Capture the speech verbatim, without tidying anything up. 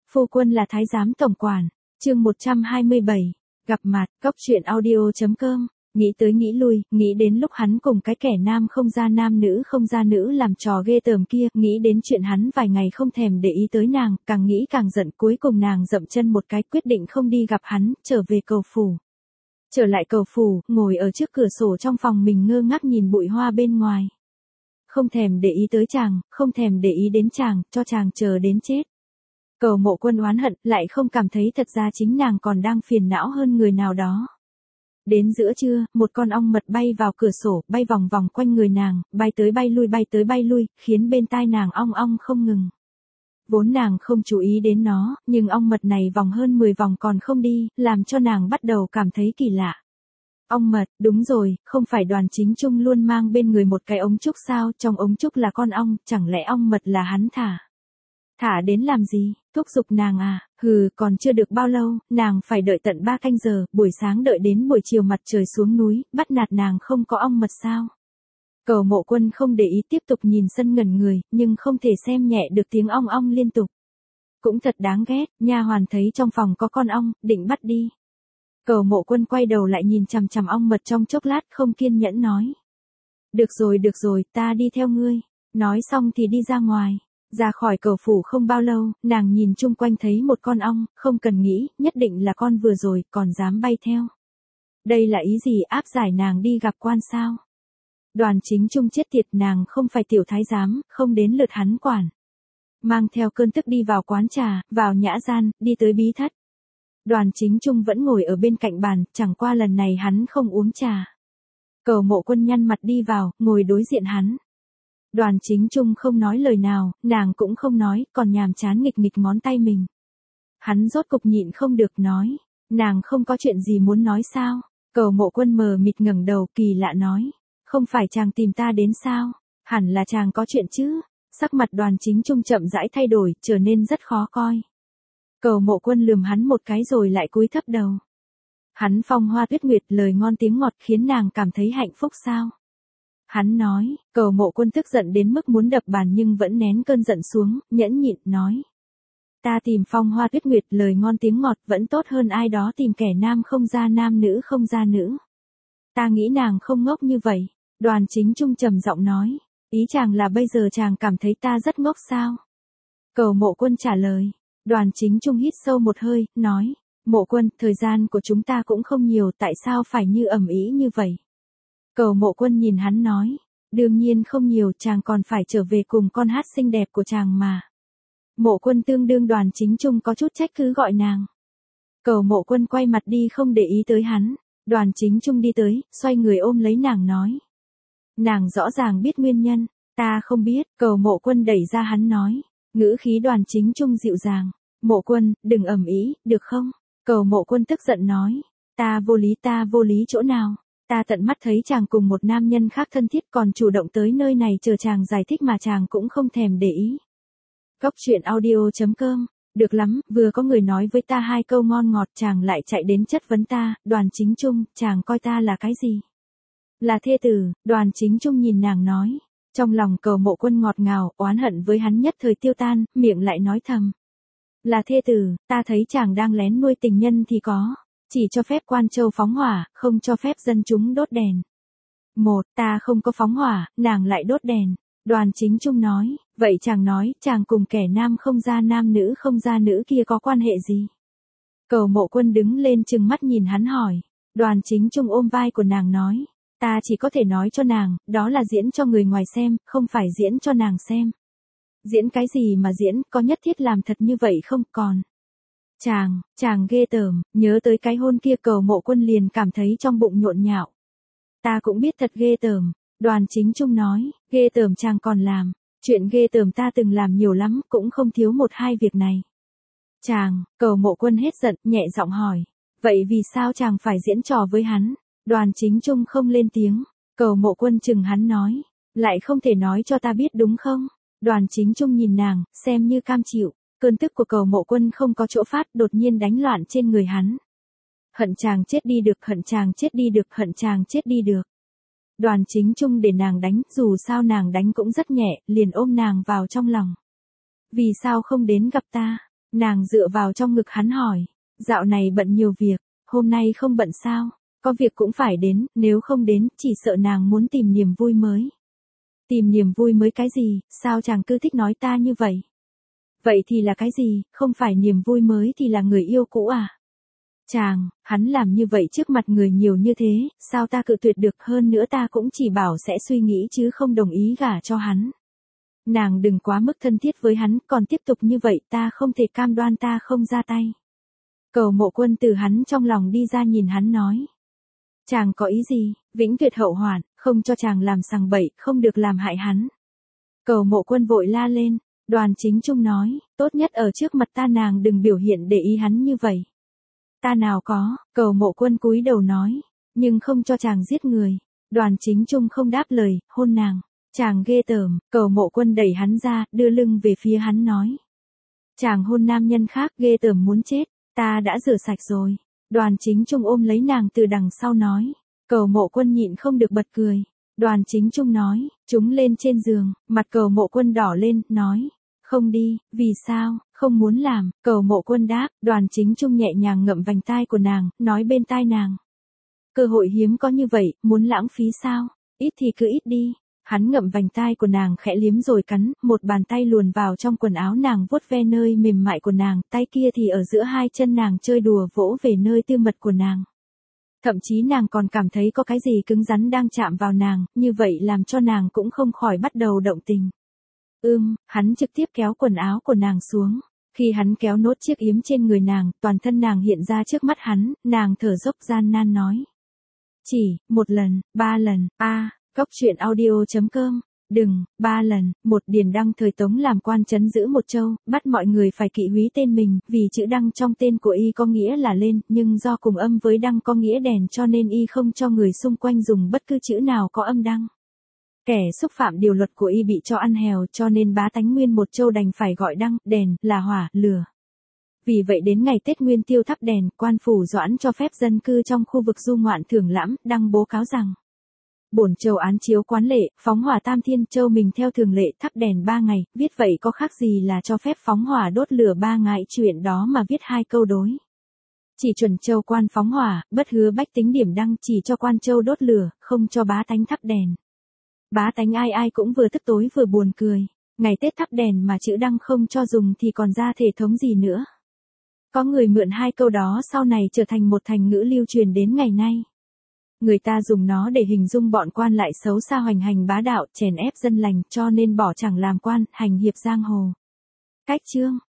Phu quân là thái giám tổng quản. Chương một trăm hai mươi bảy. Gặp mặt. Cốc truyện audio chấm com. Nghĩ tới nghĩ lui, nghĩ đến lúc hắn cùng cái kẻ nam không ra nam nữ không ra nữ làm trò ghê tởm kia, nghĩ đến chuyện hắn vài ngày không thèm để ý tới nàng, càng nghĩ càng giận, cuối cùng nàng dậm chân một cái quyết định không đi gặp hắn, trở về cầu phủ. Trở lại cầu phủ, ngồi ở trước cửa sổ trong phòng mình ngơ ngác nhìn bụi hoa bên ngoài. Không thèm để ý tới chàng, không thèm để ý đến chàng, cho chàng chờ đến chết. Cầu Mộ Quân oán hận, lại không cảm thấy thật ra chính nàng còn đang phiền não hơn người nào đó. Đến giữa trưa, một con ong mật bay vào cửa sổ, bay vòng vòng quanh người nàng, bay tới bay lui bay tới bay lui, khiến bên tai nàng ong ong không ngừng. Vốn nàng không chú ý đến nó, nhưng ong mật này vòng hơn mười vòng còn không đi, làm cho nàng bắt đầu cảm thấy kỳ lạ. Ong mật, đúng rồi, không phải Đoàn Chính Trung luôn mang bên người một cái ống trúc sao, trong ống trúc là con ong, chẳng lẽ ong mật là hắn thả? Thả đến làm gì, thúc giục nàng à, hừ, còn chưa được bao lâu, nàng phải đợi tận ba canh giờ, buổi sáng đợi đến buổi chiều mặt trời xuống núi, bắt nạt nàng không có ong mật sao? Cầu Mộ Quân không để ý tiếp tục nhìn sân ngẩn người, nhưng không thể xem nhẹ được tiếng ong ong liên tục. Cũng thật đáng ghét, nha hoàn thấy trong phòng có con ong, định bắt đi. Cầu Mộ Quân quay đầu lại nhìn chằm chằm ong mật trong chốc lát không kiên nhẫn nói. Được rồi được rồi, ta đi theo ngươi. Nói xong thì đi ra ngoài. Ra khỏi cầu phủ không bao lâu, nàng nhìn chung quanh thấy một con ong, không cần nghĩ, nhất định là con vừa rồi, còn dám bay theo. Đây là ý gì, áp giải nàng đi gặp quan sao? Đoàn Chính Trung chết tiệt, nàng không phải tiểu thái giám, không đến lượt hắn quản. Mang theo cơn tức đi vào quán trà, vào nhã gian, đi tới bí thất. Đoàn Chính Trung vẫn ngồi ở bên cạnh bàn, chẳng qua lần này hắn không uống trà. Cầu Mộ Quân nhăn mặt đi vào, ngồi đối diện hắn. Đoàn Chính Trung không nói lời nào, nàng cũng không nói, còn nhàm chán nghịch nghịch ngón tay mình. Hắn rốt cục nhịn không được nói, nàng không có chuyện gì muốn nói sao? Cầu Mộ Quân mờ mịt ngẩng đầu, kỳ lạ nói, không phải chàng tìm ta đến sao? Hẳn là chàng có chuyện chứ? Sắc mặt Đoàn Chính Trung chậm rãi thay đổi, trở nên rất khó coi. Cầu Mộ Quân lườm hắn một cái rồi lại cúi thấp đầu. Hắn phong hoa tuyết nguyệt, lời ngon tiếng ngọt khiến nàng cảm thấy hạnh phúc sao? Hắn nói, Cầu Mộ Quân tức giận đến mức muốn đập bàn nhưng vẫn nén cơn giận xuống, nhẫn nhịn nói. Ta tìm phong hoa tuyết nguyệt, lời ngon tiếng ngọt vẫn tốt hơn ai đó tìm kẻ nam không ra nam nữ không ra nữ. Ta nghĩ nàng không ngốc như vậy. Đoàn Chính Trung trầm giọng nói, ý chàng là bây giờ chàng cảm thấy ta rất ngốc sao? Cầu Mộ Quân trả lời. Đoàn Chính Trung hít sâu một hơi, nói, Mộ Quân, thời gian của chúng ta cũng không nhiều, tại sao phải như ầm ĩ như vậy? Cầu Mộ Quân nhìn hắn nói, đương nhiên không nhiều, chàng còn phải trở về cùng con hát xinh đẹp của chàng mà. Mộ Quân tương đương Đoàn Chính Trung có chút trách cứ gọi nàng. Cầu Mộ Quân quay mặt đi không để ý tới hắn. Đoàn Chính Trung đi tới, xoay người ôm lấy nàng nói. Nàng rõ ràng biết nguyên nhân, ta không biết. Cầu Mộ Quân đẩy ra hắn nói, ngữ khí Đoàn Chính Trung dịu dàng. Mộ Quân, đừng ầm ĩ, được không? Cầu Mộ Quân tức giận nói, ta vô lý, ta vô lý chỗ nào? Ta tận mắt thấy chàng cùng một nam nhân khác thân thiết còn chủ động tới nơi này chờ chàng giải thích mà chàng cũng không thèm để ý. Cốc truyện audio chấm com. Được lắm, vừa có người nói với ta hai câu ngon ngọt chàng lại chạy đến chất vấn ta, Đoàn Chính Trung, chàng coi ta là cái gì? Là thê tử. Đoàn Chính Trung nhìn nàng nói. Trong lòng Cầu Mộ Quân ngọt ngào, oán hận với hắn nhất thời tiêu tan, miệng lại nói thầm. Là thê tử, ta thấy chàng đang lén nuôi tình nhân thì có. Chỉ cho phép quan châu phóng hỏa, không cho phép dân chúng đốt đèn. Một, ta không có phóng hỏa, nàng lại đốt đèn. Đoàn Chính Trung nói, vậy chàng nói, chàng cùng kẻ nam không ra nam nữ không ra nữ kia có quan hệ gì? Cầu Mộ Quân đứng lên trừng mắt nhìn hắn hỏi. Đoàn Chính Trung ôm vai của nàng nói, ta chỉ có thể nói cho nàng, đó là diễn cho người ngoài xem, không phải diễn cho nàng xem. Diễn cái gì mà diễn, có nhất thiết làm thật như vậy không? Còn chàng, chàng ghê tởm, nhớ tới cái hôn kia Cầu Mộ Quân liền cảm thấy trong bụng nhộn nhạo. Ta cũng biết thật ghê tởm. Đoàn Chính Trung nói, ghê tởm chàng còn làm, chuyện ghê tởm ta từng làm nhiều lắm, cũng không thiếu một hai việc này. Chàng, Cầu Mộ Quân hết giận, nhẹ giọng hỏi, vậy vì sao chàng phải diễn trò với hắn? Đoàn Chính Trung không lên tiếng. Cầu Mộ Quân chừng hắn nói, lại không thể nói cho ta biết đúng không? Đoàn Chính Trung nhìn nàng, xem như cam chịu. Cơn tức của Cầu Mộ Quân không có chỗ phát, đột nhiên đánh loạn trên người hắn. Hận chàng chết đi được, hận chàng chết đi được, hận chàng chết đi được. Đoàn Chính Trung để nàng đánh, dù sao nàng đánh cũng rất nhẹ, liền ôm nàng vào trong lòng. Vì sao không đến gặp ta? Nàng dựa vào trong ngực hắn hỏi, dạo này bận nhiều việc, hôm nay không bận sao? Có việc cũng phải đến, nếu không đến, chỉ sợ nàng muốn tìm niềm vui mới. Tìm niềm vui mới cái gì, sao chàng cứ thích nói ta như vậy? Vậy thì là cái gì, không phải niềm vui mới thì là người yêu cũ à? Chàng, hắn làm như vậy trước mặt người nhiều như thế, sao ta cự tuyệt được, hơn nữa ta cũng chỉ bảo sẽ suy nghĩ chứ không đồng ý gả cho hắn. Nàng đừng quá mức thân thiết với hắn, còn tiếp tục như vậy ta không thể cam đoan ta không ra tay. Cầu Mộ Quân từ hắn trong lòng đi ra nhìn hắn nói. Chàng có ý gì, vĩnh tuyệt hậu hoạn, không cho chàng làm sằng bậy, không được làm hại hắn. Cầu Mộ Quân vội la lên, Đoàn Chính Trung nói, tốt nhất ở trước mặt ta nàng đừng biểu hiện để ý hắn như vậy. Ta nào có, Cầu Mộ Quân cúi đầu nói, nhưng không cho chàng giết người. Đoàn Chính Trung không đáp lời, hôn nàng. Chàng ghê tởm, Cầu Mộ Quân đẩy hắn ra, đưa lưng về phía hắn nói. Chàng hôn nam nhân khác ghê tởm muốn chết, ta đã rửa sạch rồi. Đoàn Chính Trung ôm lấy nàng từ đằng sau nói. Cầu Mộ Quân nhịn không được bật cười. Đoàn Chính Trung nói, chúng lên trên giường, mặt Cầu Mộ Quân đỏ lên, nói. Không đi, vì sao, không muốn làm, Cầu Mộ Quân đáp, Đoàn Chính Trung nhẹ nhàng ngậm vành tai của nàng, nói bên tai nàng. Cơ hội hiếm có như vậy, muốn lãng phí sao, ít thì cứ ít đi. Hắn ngậm vành tai của nàng khẽ liếm rồi cắn, một bàn tay luồn vào trong quần áo nàng vuốt ve nơi mềm mại của nàng, tay kia thì ở giữa hai chân nàng chơi đùa vỗ về nơi tư mật của nàng. Thậm chí nàng còn cảm thấy có cái gì cứng rắn đang chạm vào nàng, như vậy làm cho nàng cũng không khỏi bắt đầu động tình. Ưm, hắn trực tiếp kéo quần áo của nàng xuống. Khi hắn kéo nốt chiếc yếm trên người nàng, toàn thân nàng hiện ra trước mắt hắn, nàng thở dốc gian nan nói. Chỉ, một lần, ba lần, a Cóc truyện audio chấm com. Đừng, ba lần, một Điền Đăng thời Tống làm quan trấn giữ một châu, bắt mọi người phải kỵ húy tên mình, vì chữ Đăng trong tên của y có nghĩa là lên, nhưng do cùng âm với Đăng có nghĩa đèn cho nên y không cho người xung quanh dùng bất cứ chữ nào có âm Đăng. Kẻ xúc phạm điều luật của y bị cho ăn hèo cho nên bá tánh nguyên một châu đành phải gọi Đăng, đèn, là hỏa, lửa. Vì vậy đến ngày Tết Nguyên Tiêu thắp đèn, quan phủ Doãn cho phép dân cư trong khu vực du ngoạn thưởng lãm, đăng bố cáo rằng. Bổn châu án chiếu quán lệ, phóng hỏa tam thiên, châu mình theo thường lệ thắp đèn ba ngày, viết vậy có khác gì là cho phép phóng hỏa đốt lửa ba ngày, chuyện đó mà viết hai câu đối. Chỉ chuẩn châu quan phóng hỏa, bất hứa bách tính điểm đăng, chỉ cho quan châu đốt lửa, không cho bá tánh thắp đèn. Bá tánh ai ai cũng vừa tức tối vừa buồn cười, ngày Tết thắp đèn mà chữ đăng không cho dùng thì còn ra thể thống gì nữa. Có người mượn hai câu đó sau này trở thành một thành ngữ lưu truyền đến ngày nay. Người ta dùng nó để hình dung bọn quan lại xấu xa hoành hành bá đạo, chèn ép dân lành cho nên bỏ chẳng làm quan, hành hiệp giang hồ. Cách chương